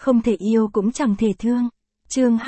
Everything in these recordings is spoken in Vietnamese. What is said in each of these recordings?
không thể yêu cũng chẳng thể thương. Chương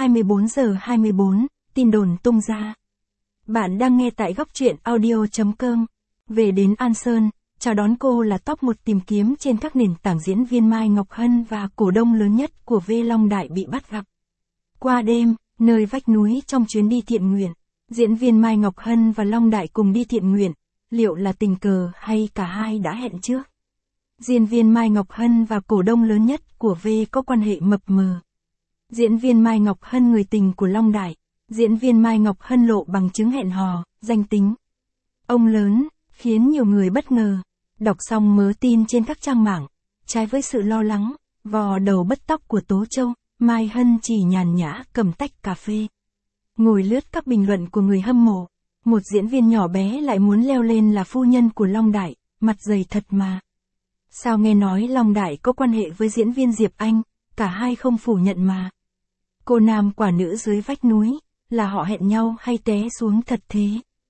24:24, tin đồn tung ra. Bạn đang nghe tại góc truyện audio.com. Về đến An Sơn, chào đón cô là top 1 tìm kiếm trên các nền tảng diễn viên Mai Ngọc Hân và cổ đông lớn nhất của V Long Đại bị bắt gặp. Qua đêm, nơi vách núi trong chuyến đi thiện nguyện, diễn viên Mai Ngọc Hân và Long Đại cùng đi thiện nguyện, liệu là tình cờ hay cả hai đã hẹn trước? Diễn viên Mai Ngọc Hân và cổ đông lớn nhất của V có quan hệ mập mờ. Diễn viên Mai Ngọc Hân người tình của Long Đại, diễn viên Mai Ngọc Hân lộ bằng chứng hẹn hò, danh tính. Ông lớn, khiến nhiều người bất ngờ. Đọc xong mớ tin trên các trang mạng, trái với sự lo lắng, vò đầu bứt tóc của Tố Châu, Mai Hân chỉ nhàn nhã cầm tách cà phê. Ngồi lướt các bình luận của người hâm mộ, một diễn viên nhỏ bé lại muốn leo lên là phu nhân của Long Đại, mặt dày thật mà. Sao nghe nói Long Đại có quan hệ với diễn viên Diệp Anh, cả hai không phủ nhận mà. Cô nam quả nữ dưới vách núi, là họ hẹn nhau hay té xuống thật thế?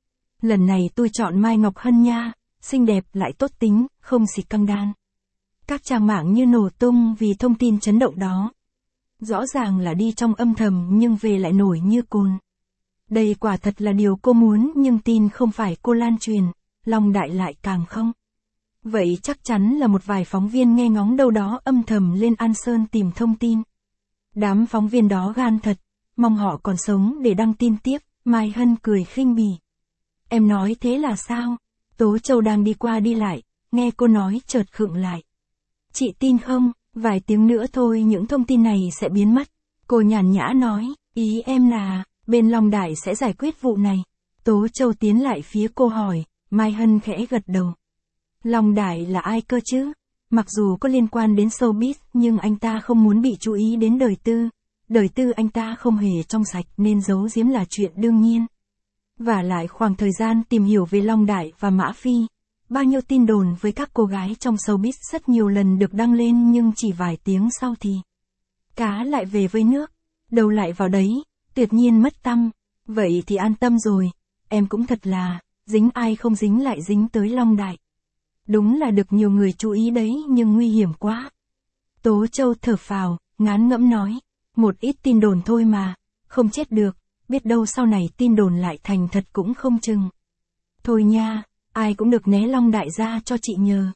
Lần này tôi chọn Mai Ngọc Hân nha, xinh đẹp lại tốt tính, không xịt căng đan. Các trang mạng như nổ tung vì thông tin chấn động đó. Rõ ràng là đi trong âm thầm nhưng về lại nổi như cồn. Đây quả thật là điều cô muốn nhưng tin không phải cô lan truyền, Long Đại lại càng không. Vậy chắc chắn là một vài phóng viên nghe ngóng đâu đó âm thầm lên An Sơn tìm thông tin. Đám phóng viên đó gan thật, mong họ còn sống để đăng tin tiếp, Mai Hân cười khinh bỉ. Em nói thế là sao? Tố Châu đang đi qua đi lại, nghe cô nói chợt khựng lại. Chị tin không, vài tiếng nữa thôi những thông tin này sẽ biến mất. Cô nhàn nhã nói, ý em là, bên Long Đại sẽ giải quyết vụ này. Tố Châu tiến lại phía cô hỏi, Mai Hân khẽ gật đầu. Long Đại là ai cơ chứ? Mặc dù có liên quan đến showbiz nhưng anh ta không muốn bị chú ý đến đời tư. Đời tư anh ta không hề trong sạch nên giấu giếm là chuyện đương nhiên. Và lại khoảng thời gian tìm hiểu về Long Đại và Mã Phi, bao nhiêu tin đồn với các cô gái trong showbiz rất nhiều lần được đăng lên nhưng chỉ vài tiếng sau thì cá lại về với nước, đầu lại vào đấy, tuyệt nhiên mất tăm. Vậy thì an tâm rồi, em cũng thật là, dính ai không dính lại dính tới Long Đại. Đúng là được nhiều người chú ý đấy nhưng nguy hiểm quá. Tố Châu thở phào, ngán ngẫm nói, một ít tin đồn thôi mà, không chết được, biết đâu sau này tin đồn lại thành thật cũng không chừng. Thôi nha, ai cũng được né Long Đại ra cho chị nhờ.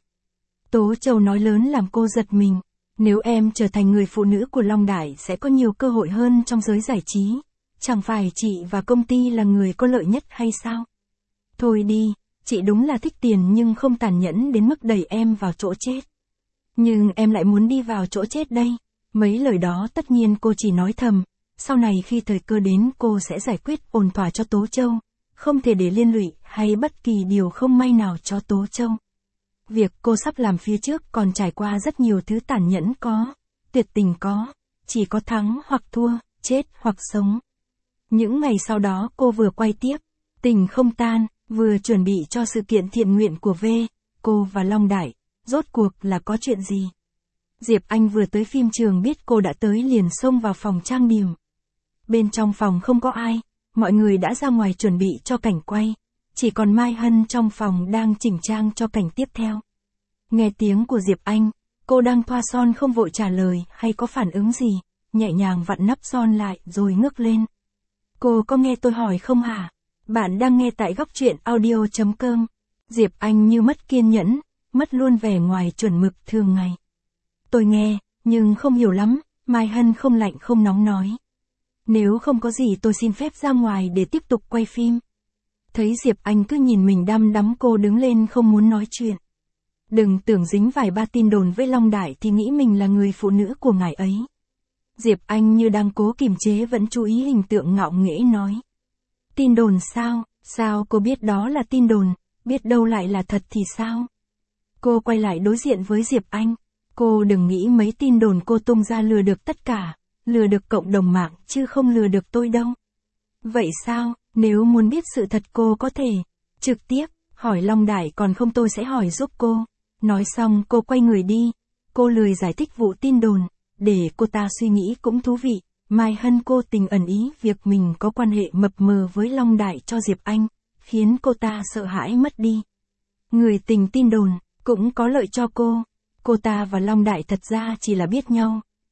Tố Châu nói lớn làm cô giật mình, nếu em trở thành người phụ nữ của Long Đại sẽ có nhiều cơ hội hơn trong giới giải trí, chẳng phải chị và công ty là người có lợi nhất hay sao? Thôi đi, chị đúng là thích tiền nhưng không tàn nhẫn đến mức đẩy em vào chỗ chết. Nhưng em lại muốn đi vào chỗ chết đây. Mấy lời đó tất nhiên cô chỉ nói thầm, sau này khi thời cơ đến cô sẽ giải quyết ổn thỏa cho Tố Châu, không thể để liên lụy hay bất kỳ điều không may nào cho Tố Châu. Việc cô sắp làm phía trước còn trải qua rất nhiều thứ tàn nhẫn có, tuyệt tình có, chỉ có thắng hoặc thua, chết hoặc sống. Những ngày sau đó cô vừa quay tiếp, Tình Không Tan, vừa chuẩn bị cho sự kiện thiện nguyện của V, cô và Long Đại, rốt cuộc là có chuyện gì? Diệp Anh vừa tới phim trường biết cô đã tới liền xông vào phòng trang điểm. Bên trong phòng không có ai, mọi người đã ra ngoài chuẩn bị cho cảnh quay, chỉ còn Mai Hân trong phòng đang chỉnh trang cho cảnh tiếp theo. Nghe tiếng của Diệp Anh, cô đang thoa son không vội trả lời hay có phản ứng gì, nhẹ nhàng vặn nắp son lại rồi ngước lên. Cô có nghe tôi hỏi không hả? Bạn đang nghe tại góc truyện audio.com. Diệp Anh như mất kiên nhẫn, mất luôn vẻ ngoài chuẩn mực thường ngày. Tôi nghe, nhưng không hiểu lắm, Mai Hân không lạnh không nóng nói. Nếu không có gì tôi xin phép ra ngoài để tiếp tục quay phim. Thấy Diệp Anh cứ nhìn mình đăm đắm cô đứng lên không muốn nói chuyện. Đừng tưởng dính vài ba tin đồn với Long Đại thì nghĩ mình là người phụ nữ của ngài ấy. Diệp Anh như đang cố kiềm chế vẫn chú ý hình tượng ngạo nghễ nói. Tin đồn sao, sao cô biết đó là tin đồn, biết đâu lại là thật thì sao? Cô quay lại đối diện với Diệp Anh. Cô đừng nghĩ mấy tin đồn cô tung ra lừa được tất cả, lừa được cộng đồng mạng chứ không lừa được tôi đâu. Vậy sao, nếu muốn biết sự thật cô có thể trực tiếp hỏi Long Đại còn không tôi sẽ hỏi giúp cô. Nói xong cô quay người đi, cô lười giải thích vụ tin đồn, để cô ta suy nghĩ cũng thú vị. Mai Hân cô tình ẩn ý việc mình có quan hệ mập mờ với Long Đại cho Diệp Anh, khiến cô ta sợ hãi mất đi. Người tình tin đồn, cũng có lợi cho cô. Cô ta và Long Đại thật ra chỉ là biết nhau,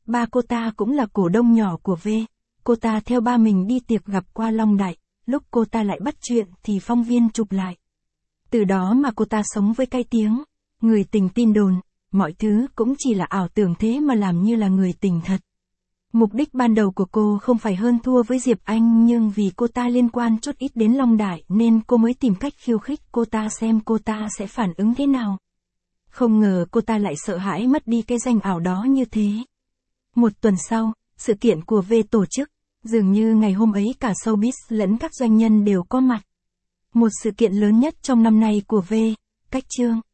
Ba cô ta cũng là cổ đông nhỏ của V. Cô ta theo ba mình đi tiệc gặp qua Long Đại, lúc cô ta lại bắt chuyện thì phóng viên chụp lại. Từ đó mà cô ta sống với cái tiếng người tình tin đồn, mọi thứ cũng chỉ là ảo tưởng thế mà làm như là người tình thật. Mục đích ban đầu của cô không phải hơn thua với Diệp Anh, nhưng vì cô ta liên quan chút ít đến Long Đại nên cô mới tìm cách khiêu khích cô ta xem cô ta sẽ phản ứng thế nào. Không ngờ cô ta lại sợ hãi mất đi cái danh ảo đó như thế. Một tuần sau, sự kiện của V tổ chức, dường như ngày hôm ấy cả showbiz lẫn các doanh nhân đều có mặt. Một sự kiện lớn nhất trong năm nay của V, cách chương.